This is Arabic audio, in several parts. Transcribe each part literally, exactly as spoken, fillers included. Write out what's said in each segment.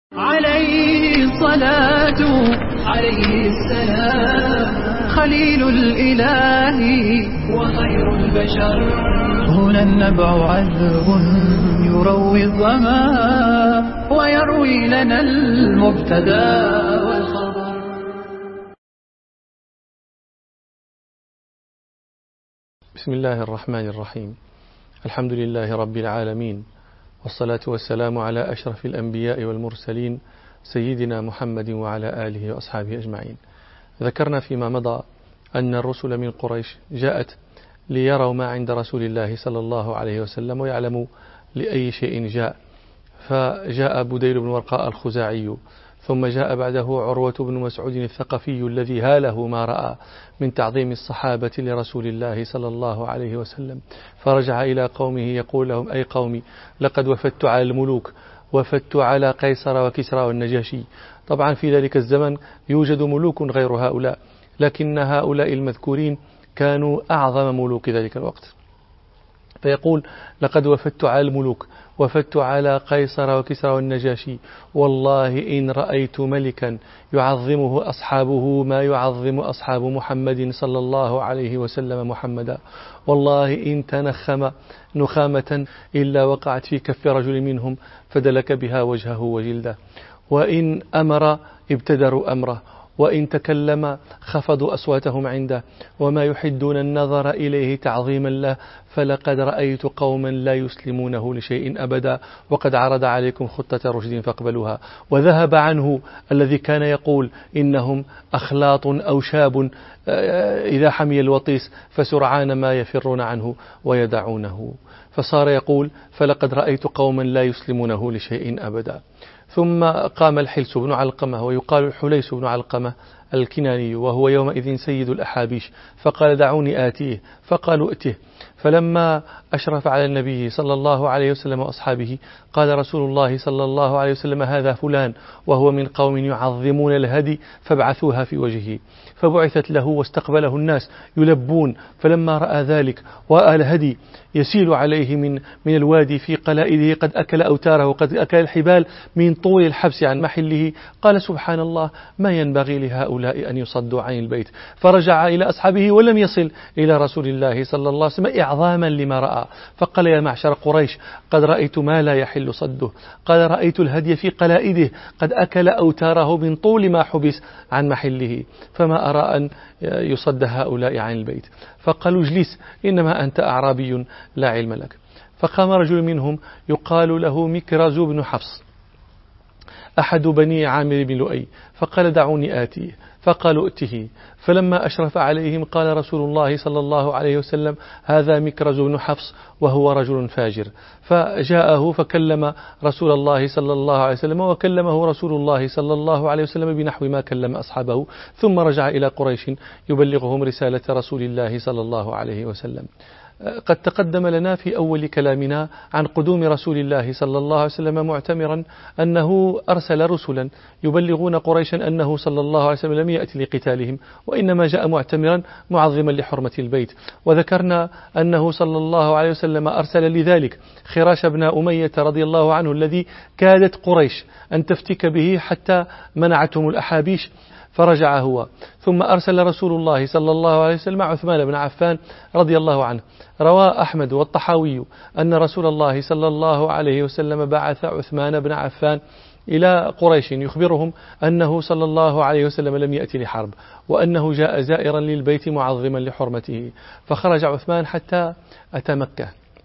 عليه الصلاة عليه السلام خليل الإله وخير البشر. هنا النبع عذب يروي الظما ويروي لنا المبتدا والخبر. بسم الله الرحمن الرحيم. الحمد لله رب العالمين، والصلاة والسلام على أشرف الأنبياء والمرسلين سيدنا محمد وعلى آله وأصحابه أجمعين. ذكرنا فيما مضى أن الرسل من قريش جاءت ليروا ما عند رسول الله صلى الله عليه وسلم ويعلموا لأي شيء جاء، فجاء بديل بن ورقاء الخزاعي، ثم جاء بعده عروة بن مسعود الثقفي الذي هاله ما رأى من تعظيم الصحابة لرسول الله صلى الله عليه وسلم، فرجع إلى قومه يقول لهم: أي قومي، لقد وفدت على الملوك، وفدت على قيصر وكسرى والنجاشي. طبعا في ذلك الزمن يوجد ملوك غير هؤلاء، لكن هؤلاء المذكورين كانوا أعظم ملوك ذلك الوقت. فيقول: لقد وفدت على الملوك، وفدت على قيصر وكسرى والنجاشي، والله إن رأيت ملكا يعظمه أصحابه ما يعظم أصحاب محمد صلى الله عليه وسلم محمدا، والله إن تنخم نخامة إلا وقعت في كف رجل منهم فدلك بها وجهه وجلده، وإن أمر ابتدروا أمره، وإن تكلم خفضوا أصواتهم عنده، وما يحدون النظر إليه تعظيما له، فلقد رأيت قوما لا يسلمونه لشيء أبدا، وقد عرض عليكم خطة رشد فاقبلوها. وذهب عنه الذي كان يقول إنهم أخلاط أو شاب إذا حمي الوطيس فسرعان ما يفرون عنه ويدعونه، فصار يقول: فلقد رأيت قوما لا يسلمونه لشيء أبدا. ثم قام الحلس بن علقمة، ويقال الحليس بن علقمة الكناني، وهو يومئذ سيد الأحابيش، فقال: دعوني آتيه، فقالوا: ائته. فلما أشرف على النبي صلى الله عليه وسلم وأصحابه قال رسول الله صلى الله عليه وسلم: هذا فلان، وهو من قوم يعظمون الهدي فابعثوها في وجهه. فبعثت له واستقبله الناس يلبون، فلما رأى ذلك ورأى الهدي يسيل عليه من من الوادي في قلائده، قد أكل أوتاره وقد أكل الحبال من طول الحبس عن محله، قال: سبحان الله، ما ينبغي لهؤلاء أن يصدوا عن البيت. فرجع إلى أصحابه ولم يصل إلى رسول الله صلى الله عليه وسلم إعظاما لما رأى، فقال: يا معشر قريش، قد رأيت ما لا يحل صده، قال: رأيت الهدي في قلائده قد أكل أوتاره من طول ما حبس عن محله، فما أرى أن يصد هؤلاء عن البيت. فقالوا: اجلس، إنما أنت أعرابي لا علم لك. فقام رجل منهم يقال له مكرز بن حفص أحد بني عامر بن لؤي، فقال: دعوني آتيه، فقالوا: ائته. فلما أشرف عليهم قال رسول الله صلى الله عليه وسلم: هذا مكرز بن حفص وهو رجل فاجر. فجاءه فكلم رسول الله صلى الله عليه وسلم، وكلمه رسول الله صلى الله عليه وسلم بنحو ما كلم أصحابه، ثم رجع إلى قريش يبلغهم رسالة رسول الله صلى الله عليه وسلم. قد تقدم لنا في أول كلامنا عن قدوم رسول الله صلى الله عليه وسلم معتمرا أنه أرسل رسلا يبلغون قريشا أنه صلى الله عليه وسلم لم يأتي لقتالهم، وإنما جاء معتمرا معظما لحرمة البيت. وذكرنا أنه صلى الله عليه وسلم أرسل لذلك خراش بن أمية رضي الله عنه الذي كادت قريش أن تفتك به حتى منعتهم الأحابيش، فرجع هو. ثم أرسل رسول الله صلى الله عليه وسلم عثمان بن عفان رضي الله عنه. روى أحمد والطحاوي أن رسول الله صلى الله عليه وسلم بعث عثمان بن عفان إلى قريش يخبرهم أنه صلى الله عليه وسلم لم يأتي لحرب، وأنه جاء زائرا للبيت معظما لحرمته. فخرج عثمان حتى أتى مكة،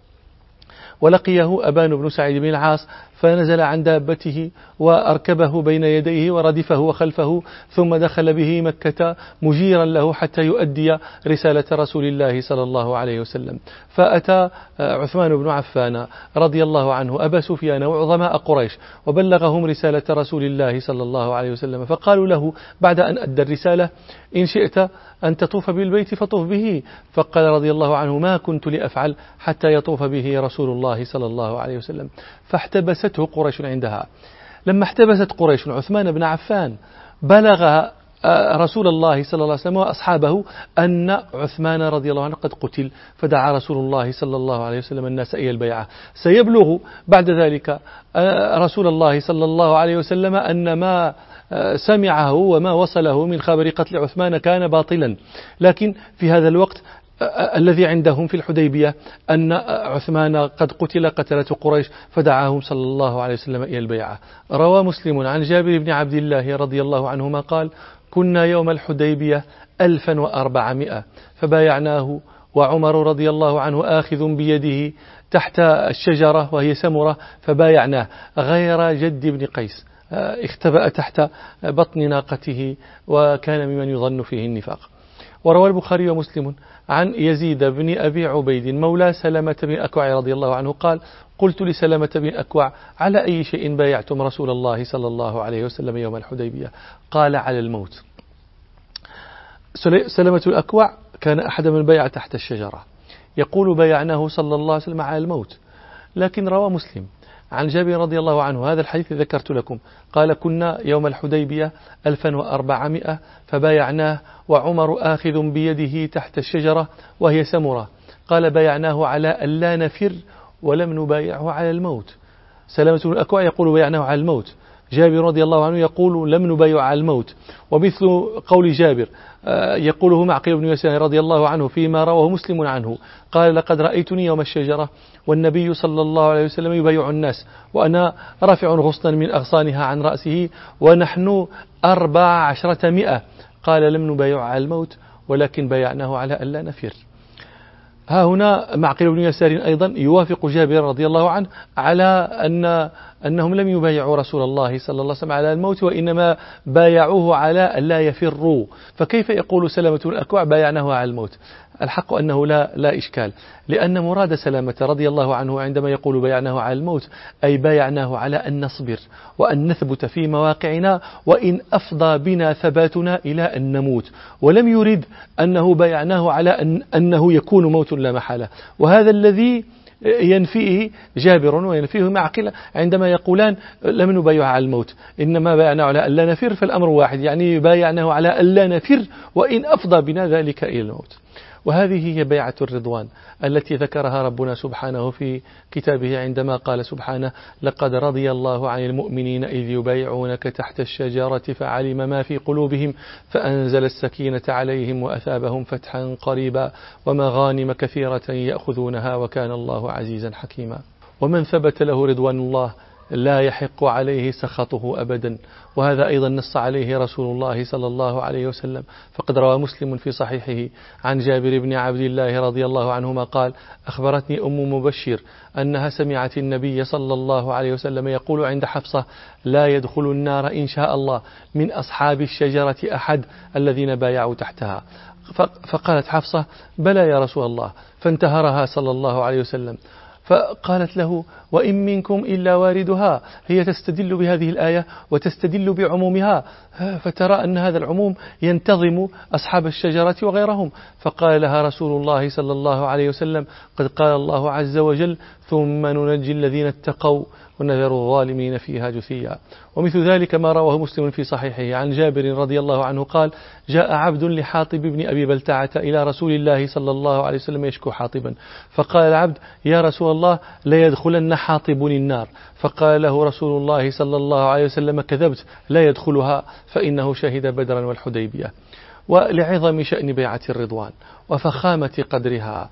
ولقيه أبان بن سعيد بن العاص، فنزل عن دابته وأركبه بين يديه وردفه وخلفه، ثم دخل به مكة مجيرا له حتى يؤدي رسالة رسول الله صلى الله عليه وسلم. فأتى عثمان بن عفان رضي الله عنه أبا سفيان وعظماء قريش وبلغهم رسالة رسول الله صلى الله عليه وسلم، فقالوا له بعد أن أدى الرسالة: إن شئت أن تطوف بالبيت فطوف به. فقال رضي الله عنه: ما كنت لأفعل حتى يطوف به رسول الله صلى الله عليه وسلم. فاحتبسته قريش عندها. لما احتبست قريش عثمان بن عفان بلغ رسول الله صلى الله عليه وسلم وأصحابه أن عثمان رضي الله عنه قد قتل، فدعا رسول الله صلى الله عليه وسلم الناس إلى البيعة. سيبلغ بعد ذلك رسول الله صلى الله عليه وسلم أن ما سمعه وما وصله من خبر قتل عثمان كان باطلا، لكن في هذا الوقت الذي عندهم في الحديبية أن عثمان قد قتل قتلة قريش، فدعاهم صلى الله عليه وسلم إلى البيعة. روى مسلم عن جابر بن عبد الله رضي الله عنهما قال: كنا يوم الحديبية ألفا وأربعمائة فبايعناه وعمر رضي الله عنه آخذ بيده تحت الشجرة وهي سمرة فبايعناه، غير جد بن قيس اختبأ تحت بطن ناقته وكان ممن يظن فيه النفاق. وروى البخاري ومسلم عن يزيد بن أبي عبيد مولى سلمة بن أكوع رضي الله عنه قال: قلت لسلمة بن أكوع: على أي شيء بايعتم رسول الله صلى الله عليه وسلم يوم الحديبية؟ قال: على الموت. سلمة الأكوع كان أحد من بايع تحت الشجرة، يقول: بايعناه صلى الله عليه وسلم على الموت. لكن روى مسلم عن جابر رضي الله عنه هذا الحديث ذكرت لكم، قال: كنا يوم الحديبية ألفا وأربعمائة فبايعناه وعمر آخذ بيده تحت الشجرة وهي سمرة، قال: بايعناه على ألا نفر ولم نبايعه على الموت. سلامة بن الأكوع يقول: بايعناه على الموت، جابر رضي الله عنه يقول: لم نبايع على الموت. ومثل قول جابر يقوله معقل بن يسار رضي الله عنه فيما رواه مسلم عنه، قال: لقد رأيتني يوم الشجرة والنبي صلى الله عليه وسلم يبايع الناس وأنا رافع غصنا من أغصانها عن رأسه ونحن أربع عشرة مئة، قال: لم نبايع على الموت ولكن بايعناه على ألا نفر. ها هنا معقل بن يسار أيضا يوافق جابر رضي الله عنه على أن أنهم لم يبايعوا رسول الله صلى الله عليه وسلم على الموت، وإنما بايعوه على ألا يفروا. فكيف يقول سلمة الأكوع بايعناه على الموت؟ الحق أنه لا, لا إشكال، لأن مراد سلامة رضي الله عنه عندما يقول بايعناه على الموت أي بايعناه على أن نصبر وأن نثبت في مواقعنا وإن أفضى بنا ثباتنا إلى أن نموت، ولم يرد أنه بايعناه على أن أنه يكون موت لا محالة. وهذا الذي ينفيه جابر وينفيه معقل عندما يقولان لم نبايع على الموت، إنما بايعناه على ألا نفر، فالأمر واحد، يعني بايعناه على ألا نفر وإن أفضى بنا ذلك إلى الموت. وهذه هي بيعة الرضوان التي ذكرها ربنا سبحانه في كتابه عندما قال سبحانه: لقد رضي الله عن المؤمنين إذ يبايعونك تحت الشجرة فعلم ما في قلوبهم فأنزل السكينة عليهم وأثابهم فتحا قريبا ومغانم كثيرة يأخذونها وكان الله عزيزا حكيما. ومن ثبت له رضوان الله لا يحق عليه سخطه أبدا، وهذا أيضا نص عليه رسول الله صلى الله عليه وسلم، فقد روى مسلم في صحيحه عن جابر بن عبد الله رضي الله عنهما قال: أخبرتني أم مبشر أنها سمعت النبي صلى الله عليه وسلم يقول عند حفصة: لا يدخل النار إن شاء الله من أصحاب الشجرة أحد الذين بايعوا تحتها. فقالت حفصة: بلى يا رسول الله، فانتهرها صلى الله عليه وسلم، فقالت له: وإن منكم إلا واردها. هي تستدل بهذه الآية وتستدل بعمومها، فترى أن هذا العموم ينتظم أصحاب الشجرة وغيرهم. فقال لها رسول الله صلى الله عليه وسلم: قد قال الله عز وجل: ثم ننجي الذين اتقوا ونذر الظالمين فيها جثيا. ومثل ذلك ما رواه مسلم في صحيحه عن جابر رضي الله عنه قال: جاء عبد لحاطب بن أبي بلتعة إلى رسول الله صلى الله عليه وسلم يشكو حاطبا، فقال العبد: يا رسول الله، لا يدخلن حاطب النار. فقال له رسول الله صلى الله عليه وسلم: كذبت، لا يدخلها فإنه شهد بدرا والحديبية. ولعظم شأن بيعة الرضوان وفخامة قدرها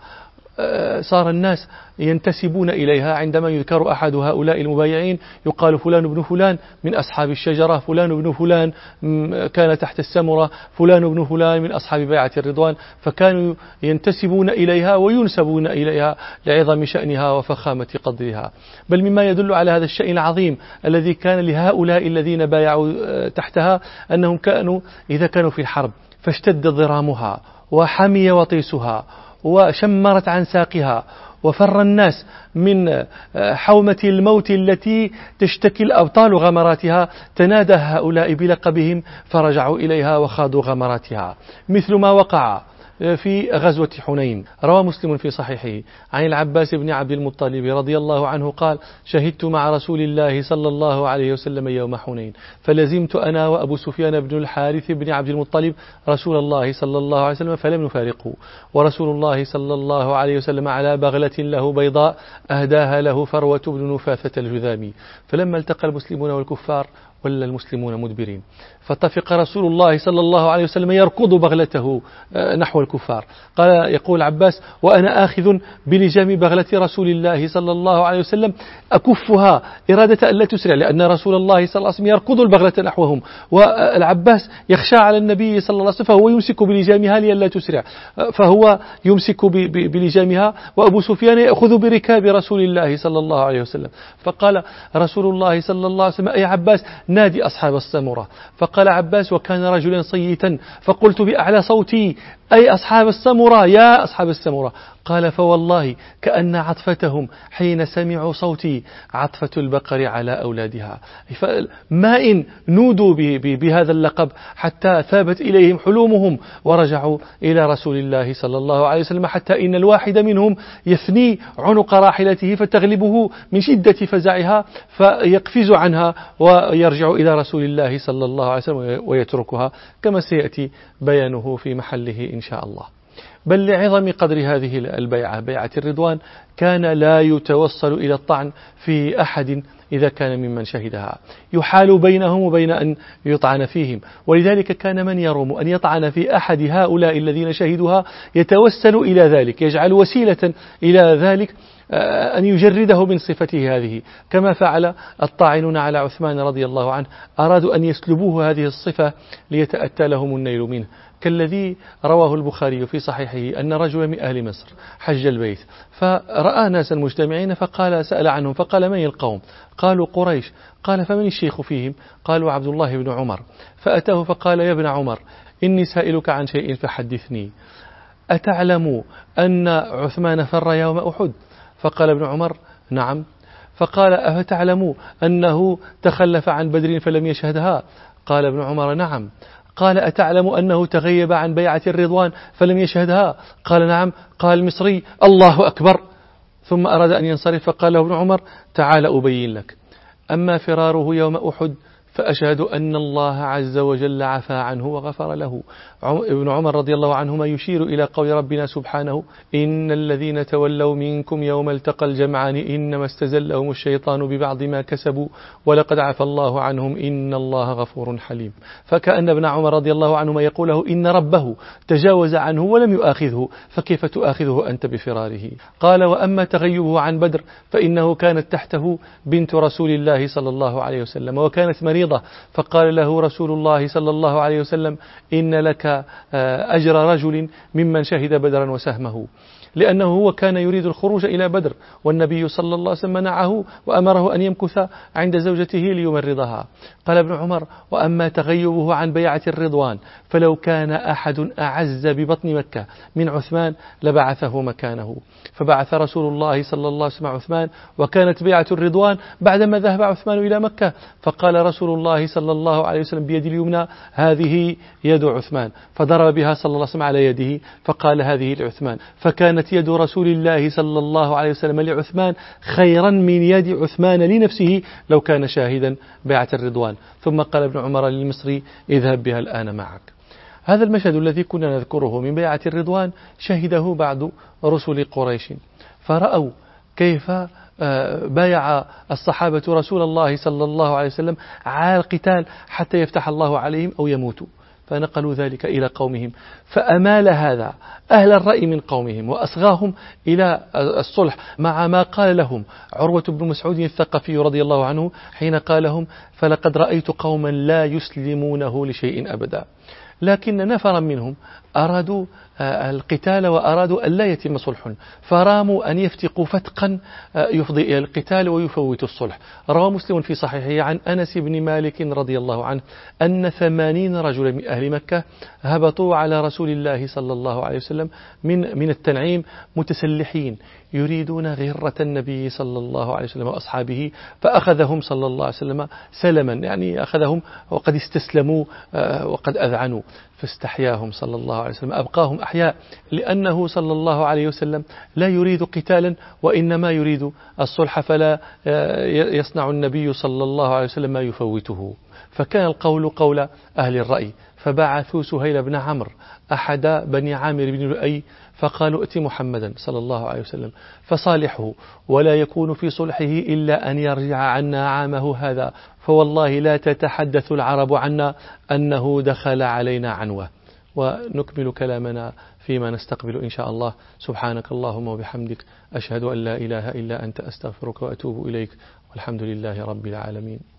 صار الناس ينتسبون إليها. عندما يذكر أحد هؤلاء المبايعين يقال: فلان بن فلان من أصحاب الشجرة، فلان بن فلان كان تحت السمرة، فلان بن فلان من أصحاب بيعة الرضوان، فكانوا ينتسبون إليها وينسبون إليها لعظم شأنها وفخامة قدرها. بل مما يدل على هذا الشأن العظيم الذي كان لهؤلاء الذين بايعوا تحتها أنهم كانوا إذا كانوا في الحرب فاشتد ضرامها وحمي وطيسها وشمرت عن ساقها وفر الناس من حومة الموت التي تشتكي الأبطال غمراتها، تنادى هؤلاء بلقبهم فرجعوا إليها وخاضوا غمراتها، مثل ما وقع في غزوة حنين. روى مسلم في صحيحه عن العباس بن عبد المطلب رضي الله عنه قال: شهدت مع رسول الله صلى الله عليه وسلم يوم حنين، فلزمت أنا وأبو سفيان بن الحارث بن عبد المطلب رسول الله صلى الله عليه وسلم فلم نفارقه، ورسول الله صلى الله عليه وسلم على بغلة له بيضاء أهداها له فروة بن نفاثة الجذامي. فلما التقى المسلمون والكفار ولا المسلمون مدبرين، فطفق رسول الله صلى الله عليه وسلم يركض بغلته نحو الكفار. قال يقول عباس: وأنا آخذ بلجام بغلة رسول الله صلى الله عليه وسلم أكفها إرادة أن لا تسرع، لأن رسول الله صلى الله عليه وسلم يركض البغلة نحوهم، والعباس يخشى على النبي صلى الله عليه وسلم، فهو يمسك بلجامها لئلا تسرع، فهو يمسك بلجامها، وأبو سفيان يأخذ بركاب رسول الله صلى الله عليه وسلم. فقال رسول الله صلى الله عليه وسلم: أي عباس نادي أصحاب السمرة. فقال عباس وكان رجلا صيتا، فقلت بأعلى صوتي: أي أصحاب السمرة، يا أصحاب السمرة. قال: فوالله كأن عطفتهم حين سمعوا صوتي عطفة البقر على أولادها. ما إن نودوا بهذا اللقب حتى ثابت إليهم حلومهم ورجعوا إلى رسول الله صلى الله عليه وسلم، حتى إن الواحد منهم يثني عنق راحلته فتغلبه من شدة فزعها فيقفز عنها ويرجع إلى رسول الله صلى الله عليه وسلم ويتركها، كما سيأتي بيانه في محله إن شاء الله. بل لعظم قدر هذه البيعة، بيعة الرضوان، كان لا يتوصل إلى الطعن في أحد إذا كان ممن شهدها، يحال بينهم وبين أن يطعن فيهم. ولذلك كان من يروم أن يطعن في أحد هؤلاء الذين شهدوها يتوسل إلى ذلك، يجعل وسيلة إلى ذلك أن يجرده من صفته هذه، كما فعل الطاعنون على عثمان رضي الله عنه، أرادوا أن يسلبوه هذه الصفة ليتأتى لهم النيل منه، كالذي رواه البخاري في صحيحه أن رجلا من أهل مصر حج البيت، فرأى ناسا مجتمعين فقال سأل عنهم فقال: من القوم؟ قالوا: قريش. قال: فمن الشيخ فيهم؟ قالوا: عبد الله بن عمر. فأتاه فقال: يا ابن عمر، إني سائلك عن شيء فحدثني، أتعلم أن عثمان فر يوم أحد؟ فقال ابن عمر: نعم. فقال: أفتعلم أنه تخلف عن بدر فلم يشهدها؟ قال ابن عمر: نعم. قال: أتعلم أنه تغيب عن بيعة الرضوان فلم يشهدها؟ قال: نعم. قال المصري: الله أكبر. ثم أراد أن ينصرف، فقال له ابن عمر: تعال أبين لك، أما فراره يوم أحد فأشهد أن الله عز وجل عفا عنه وغفر له. ابن عمر رضي الله عنهما يشير إلى قول ربنا سبحانه: إن الذين تولوا منكم يوم التقى الجمعان إنما استزلهم الشيطان ببعض ما كسبوا ولقد عفى الله عنهم إن الله غفور حليم. فكأن ابن عمر رضي الله عنهما يقول له: إن ربه تجاوز عنه ولم يؤاخذه، فكيف تؤاخذه أنت بفراره؟ قال: وأما تغيبه عن بدر فإنه كانت تحته بنت رسول الله صلى الله عليه وسلم وكانت مريضة، فقال له رسول الله صلى الله عليه وسلم: إن لك أجر رجل ممن شهد بدرا وسهمه، لأنه هو كان يريد الخروج إلى بدر، والنبي صلى الله عليه وسلم منعه وأمره أن يمكث عند زوجته ليمرضها. قال ابن عمر: وأما تغيبه عن بيعة الرضوان فلو كان أحد أعز ببطن مكة من عثمان لبعثه مكانه. فبعث رسول الله صلى الله عليه وسلم عثمان، وكانت بيعة الرضوان بعدما ذهب عثمان إلى مكة، فقال رسول الله صلى الله عليه وسلم بيد اليمنى: هذه يد عثمان، فضرب بها صلى الله عليه وسلم على يده فقال: هذه لعثمان. فكانت يد رسول الله صلى الله عليه وسلم لعثمان خيرا من يد عثمان لنفسه لو كان شاهدا بيعة الرضوان. ثم قال ابن عمر للمصري: اذهب بها الآن معك. هذا المشهد الذي كنا نذكره من بيعة الرضوان شهده بعض رسل قريش، فرأوا كيف بايع الصحابة رسول الله صلى الله عليه وسلم على القتال حتى يفتح الله عليهم أو يموتوا، فنقلوا ذلك إلى قومهم، فأمال هذا أهل الرأي من قومهم وأصغاهم إلى الصلح، مع ما قال لهم عروة بن مسعود الثقفي رضي الله عنه حين قال لهم: فلقد رأيت قوما لا يسلمونه لشيء أبدا. لكن نفرا منهم أرادوا القتال وأرادوا أن لا يتم صلح، فراموا أن يفتقوا فتقا يفضي إلى القتال ويفوت الصلح. روى مسلم في صحيحه عن أنس بن مالك رضي الله عنه أن ثمانين رجلا من أهل مكة هبطوا على رسول الله صلى الله عليه وسلم من من التنعيم متسلحين يريدون غرة النبي صلى الله عليه وسلم وأصحابه، فأخذهم صلى الله عليه وسلم سلما، يعني أخذهم وقد استسلموا وقد أذعنوا، فاستحياهم صلى الله عليه عليه وسلم أبقاهم أحياء، لأنه صلى الله عليه وسلم لا يريد قتالا وإنما يريد الصلح، فلا يصنع النبي صلى الله عليه وسلم ما يفوته. فكان القول قول أهل الرأي، فبعثوا سهيل بن عمرو أحد بني عامر بن لؤي فقالوا ائت محمدا صلى الله عليه وسلم فصالحه، ولا يكون في صلحه إلا أن يرجع عنا عامه هذا، فوالله لا تتحدث العرب عنا أنه دخل علينا عنوة. ونكمل كلامنا فيما نستقبل إن شاء الله. سبحانك اللهم وبحمدك، أشهد أن لا إله إلا أنت، أستغفرك وأتوب إليك، والحمد لله رب العالمين.